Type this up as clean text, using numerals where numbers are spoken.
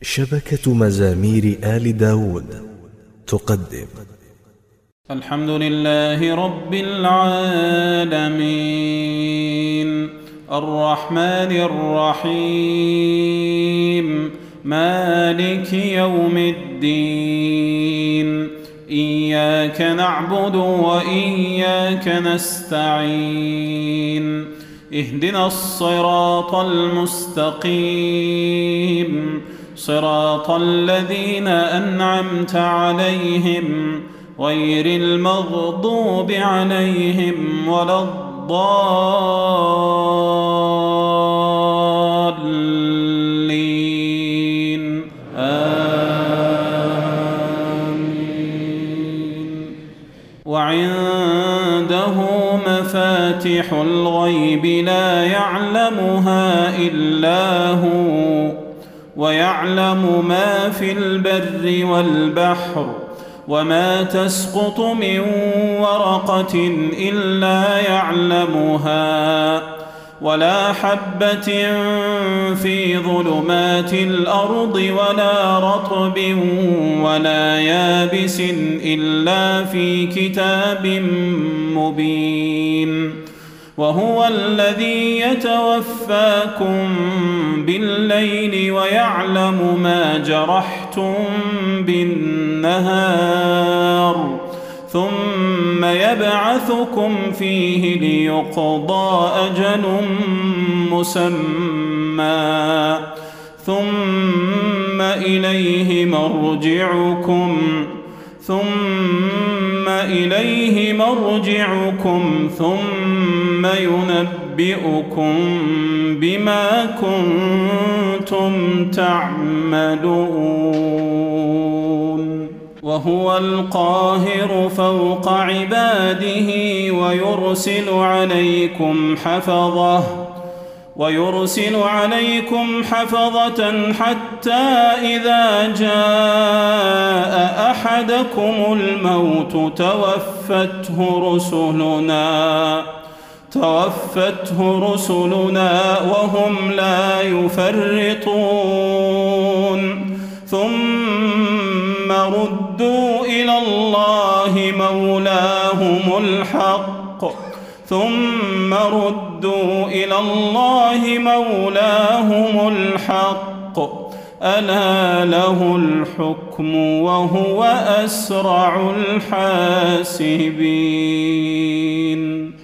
شبكة مزامير آل داود تقدم الحمد لله رب العالمين الرحمن الرحيم مالك يوم الدين إياك نعبد وإياك نستعين اهدنا الصراط المستقيم صراط الذين أنعمت عليهم غير المغضوب عليهم ولا الضالين آمين. وعنده مفاتح الغيب لا يعلمها إلا هو ويعلم ما في البر والبحر وما تسقط من ورقة إلا يعلمها ولا حبة في ظلمات الأرض ولا رطب ولا يابس إلا في كتاب مبين. وهو الذي يتوفاكم بالليل ويعلم ما جرحتم بالنهار ثم يبعثكم فيه ليقضى أجل مسمى ثم إليه مرجعكم ثم ينبئكم بما كنتم تعملون. وهو القاهر فوق عباده ويرسل عليكم حفظة حتى إذا جاء أحدكم الموت توفته رسلنا وهم لا يفرطون ثم ردوا إلى الله مولاهم الحق ألا له الحكم وهو أسرع الحاسبين.